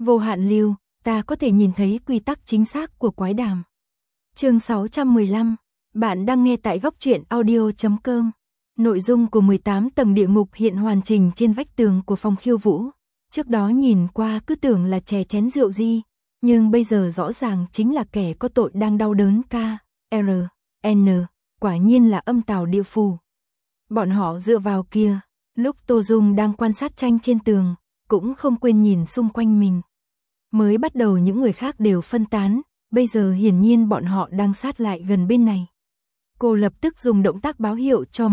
Vô hạn lưu, ta có thể nhìn thấy quy tắc chính xác của quái đàm. Chương 615, bạn đang nghe tại góc truyện audio.com. Nội dung của 18 tầng địa ngục hiện hoàn chỉnh trên vách tường của phòng khiêu vũ. Trước đó nhìn qua cứ tưởng là chè chén rượu gì, nhưng bây giờ rõ ràng chính là kẻ có tội đang đau đớn K.R.N. Quả nhiên là âm tào địa phủ. Bọn họ dựa vào kia, lúc Tô Dung đang quan sát tranh trên tường, cũng không quên nhìn xung quanh mình. Mới bắt đầu những người khác đều phân tán, bây giờ hiển nhiên bọn họ đang sát lại gần bên này. Cô lập tức dùng động tác báo hiệu cho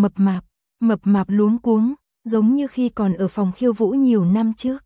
Mập Mạp luống cuống, giống như khi còn ở phòng khiêu vũ nhiều năm trước.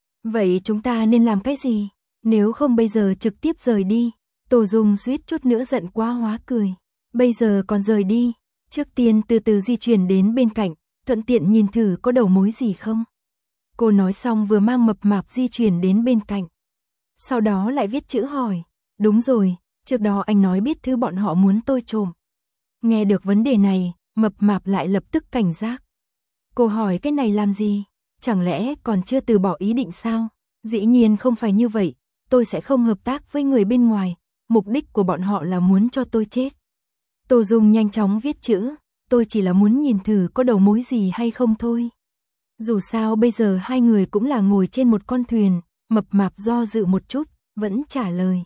Vậy chúng ta nên làm cái gì? Nếu không bây giờ trực tiếp rời đi. Tô Dung suýt chút nữa giận quá hóa cười. Bây giờ còn rời đi, trước tiên từ từ di chuyển đến bên cạnh, thuận tiện nhìn thử có đầu mối gì không. Cô nói xong vừa mang Mập Mạp di chuyển đến bên cạnh. Sau đó lại viết chữ hỏi. Đúng rồi, trước đó anh nói biết thứ bọn họ muốn tôi trộm. Nghe được vấn đề này, Mập Mạp lại lập tức cảnh giác. Cô hỏi cái này làm gì? Chẳng lẽ còn chưa từ bỏ ý định sao? Dĩ nhiên không phải như vậy, tôi sẽ không hợp tác với người bên ngoài, mục đích của bọn họ là muốn cho tôi chết. Tô Dung nhanh chóng viết chữ, tôi chỉ là muốn nhìn thử có đầu mối gì hay không thôi. Dù sao bây giờ hai người cũng là ngồi trên một con thuyền, Mập Mạp do dự một chút, vẫn trả lời.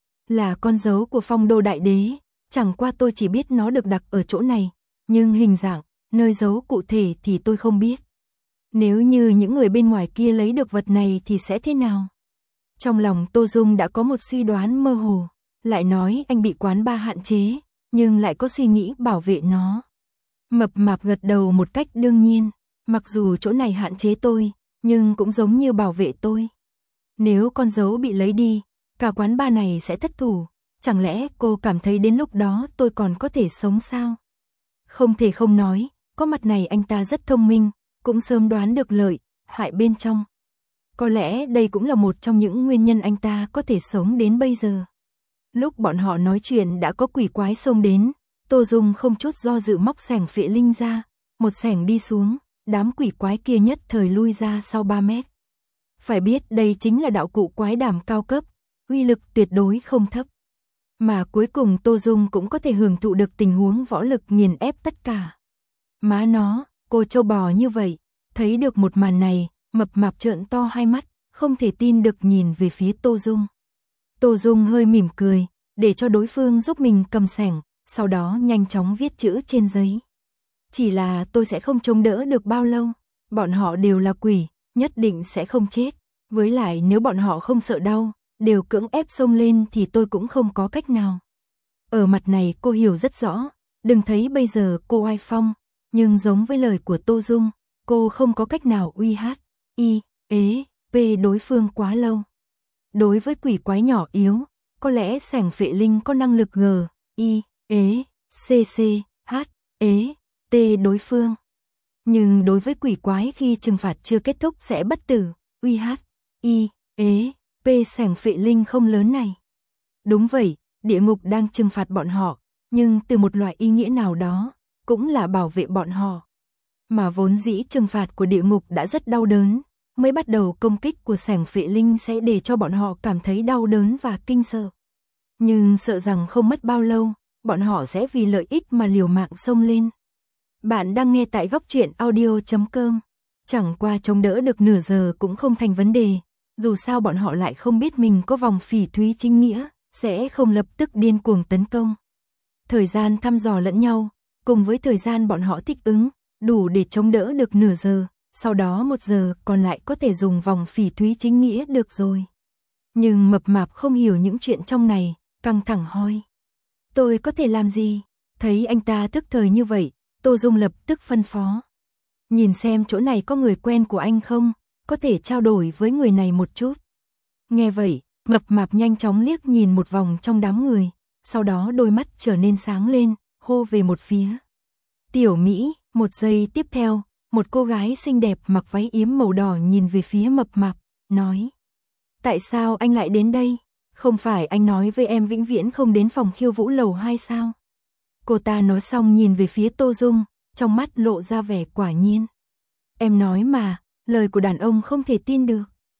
Là con dấu của Phong Đô Đại Đế, chẳng qua tôi chỉ biết nó được đặt ở chỗ này, nhưng hình dạng, nơi giấu cụ thể thì tôi không biết. Nếu như những người bên ngoài kia lấy được vật này thì sẽ thế nào? Trong lòng Tô Dung đã có một suy đoán mơ hồ, lại nói anh bị quán bar hạn chế, nhưng lại có suy nghĩ bảo vệ nó. Mập Mạp gật đầu một cách đương nhiên, mặc dù chỗ này hạn chế tôi, nhưng cũng giống như bảo vệ tôi. Nếu con dấu bị lấy đi, cả quán bar này sẽ thất thủ, chẳng lẽ cô cảm thấy đến lúc đó tôi còn có thể sống sao? Không thể không nói, có mặt này anh ta rất thông minh, cũng sớm đoán được lợi, hại bên trong. Có lẽ đây cũng là một trong những nguyên nhân anh ta có thể sống đến bây giờ. Lúc bọn họ nói chuyện đã có quỷ quái xông đến, Tô Dung không chút do dự móc xẻng phệ linh ra, một xẻng đi xuống, đám quỷ quái kia nhất thời lui ra sau 3 mét. Phải biết đây chính là đạo cụ quái đàm cao cấp, uy lực tuyệt đối không thấp. Mà cuối cùng Tô Dung cũng có thể hưởng thụ được tình huống võ lực nghiền ép tất cả. Má nó, cô trâu bò như vậy, thấy được một màn này, Mập Mạp trợn to hai mắt, không thể tin được nhìn về phía Tô Dung. Tô Dung hơi mỉm cười, để cho đối phương giúp mình cầm xẻng, sau đó nhanh chóng viết chữ trên giấy. Chỉ là tôi sẽ không chống đỡ được bao lâu, bọn họ đều là quỷ, nhất định sẽ không chết. Với lại nếu bọn họ không sợ đau, đều cưỡng ép xông lên thì tôi cũng không có cách nào. Ở mặt này cô hiểu rất rõ, đừng thấy bây giờ cô oai phong, nhưng giống với lời của Tô Dung, cô không có cách nào uy đối phương quá lâu. Đối với quỷ quái nhỏ yếu, có lẽ xẻng phệ linh có năng lực đối phương. Nhưng đối với quỷ quái khi trừng phạt chưa kết thúc sẽ bất tử, xẻng phệ linh không lớn này. Đúng vậy, địa ngục đang trừng phạt bọn họ, nhưng từ một loại ý nghĩa nào đó, cũng là bảo vệ bọn họ. Mà vốn dĩ trừng phạt của địa ngục đã rất đau đớn, mới bắt đầu công kích của xẻng phệ linh sẽ để cho bọn họ cảm thấy đau đớn và kinh sợ. Nhưng sợ rằng không mất bao lâu, bọn họ sẽ vì lợi ích mà liều mạng xông lên. Bạn đang nghe tại góc truyện audio.com. Chẳng qua chống đỡ được nửa giờ cũng không thành vấn đề, dù sao bọn họ lại không biết mình có vòng phỉ thúy chính nghĩa, sẽ không lập tức điên cuồng tấn công. Thời gian thăm dò lẫn nhau, cùng với thời gian bọn họ thích ứng, đủ để chống đỡ được nửa giờ, sau đó 1 giờ còn lại có thể dùng vòng phỉ thúy chính nghĩa được rồi. Nhưng Mập Mạp không hiểu những chuyện trong này, căng thẳng hỏi. Tôi có thể làm gì? Thấy anh ta tức thời như vậy, Tô Dung lập tức phân phó. Nhìn xem chỗ này có người quen của anh không, có thể trao đổi với người này một chút. Nghe vậy, Mập Mạp nhanh chóng liếc nhìn một vòng trong đám người, sau đó đôi mắt trở nên sáng lên, hô về một phía. Tiểu Mỹ, 1 giây tiếp theo, một cô gái xinh đẹp mặc váy yếm màu đỏ nhìn về phía Mập Mạp, nói. Tại sao anh lại đến đây? Không phải anh nói với em vĩnh viễn không đến phòng khiêu vũ lầu 2 sao? Cô ta nói xong nhìn về phía Tô Dung, trong mắt lộ ra vẻ quả nhiên. Em nói mà, lời của đàn ông không thể tin được.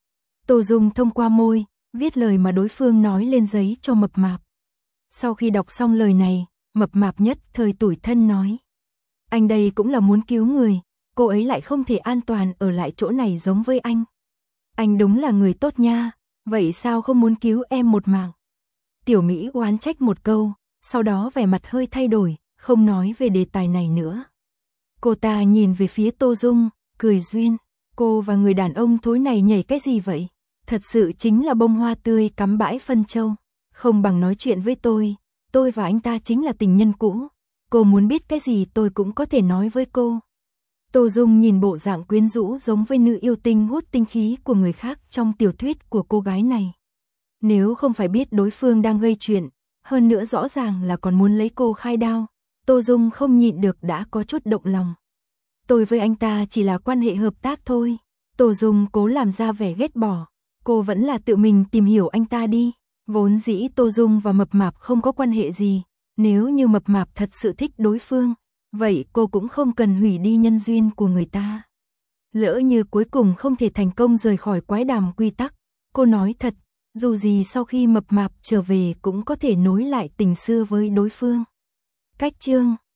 Tô Dung thông qua môi, viết lời mà đối phương nói lên giấy cho Mập Mạp. Sau khi đọc xong lời này, Mập Mạp nhất thời tủi thân nói. Anh đây cũng là muốn cứu người, cô ấy lại không thể an toàn ở lại chỗ này giống với anh. Anh đúng là người tốt nha, vậy sao không muốn cứu em một mạng? Tiểu Mỹ oán trách một câu, sau đó vẻ mặt hơi thay đổi, không nói về đề tài này nữa. Cô ta nhìn về phía Tô Dung, cười duyên. Cô và người đàn ông thối này nhảy cái gì vậy? Thật sự chính là bông hoa tươi cắm bãi phân châu. Không bằng nói chuyện với tôi và anh ta chính là tình nhân cũ. Cô muốn biết cái gì tôi cũng có thể nói với cô. Tô Dung nhìn bộ dạng quyến rũ giống với nữ yêu tinh hút tinh khí của người khác trong tiểu thuyết của cô gái này. Nếu không phải biết đối phương đang gây chuyện, hơn nữa rõ ràng là còn muốn lấy cô khai đao, Tô Dung không nhịn được đã có chút động lòng. Tôi với anh ta chỉ là quan hệ hợp tác thôi. Tô Dung cố làm ra vẻ ghét bỏ. Cô vẫn là tự mình tìm hiểu anh ta đi. Vốn dĩ Tô Dung và Mập Mạp không có quan hệ gì. Nếu như Mập Mạp thật sự thích đối phương, vậy cô cũng không cần hủy đi nhân duyên của người ta. Lỡ như cuối cùng không thể thành công rời khỏi quái đàm quy tắc, cô nói thật, dù gì sau khi Mập Mạp trở về cũng có thể nối lại tình xưa với đối phương. Cách chương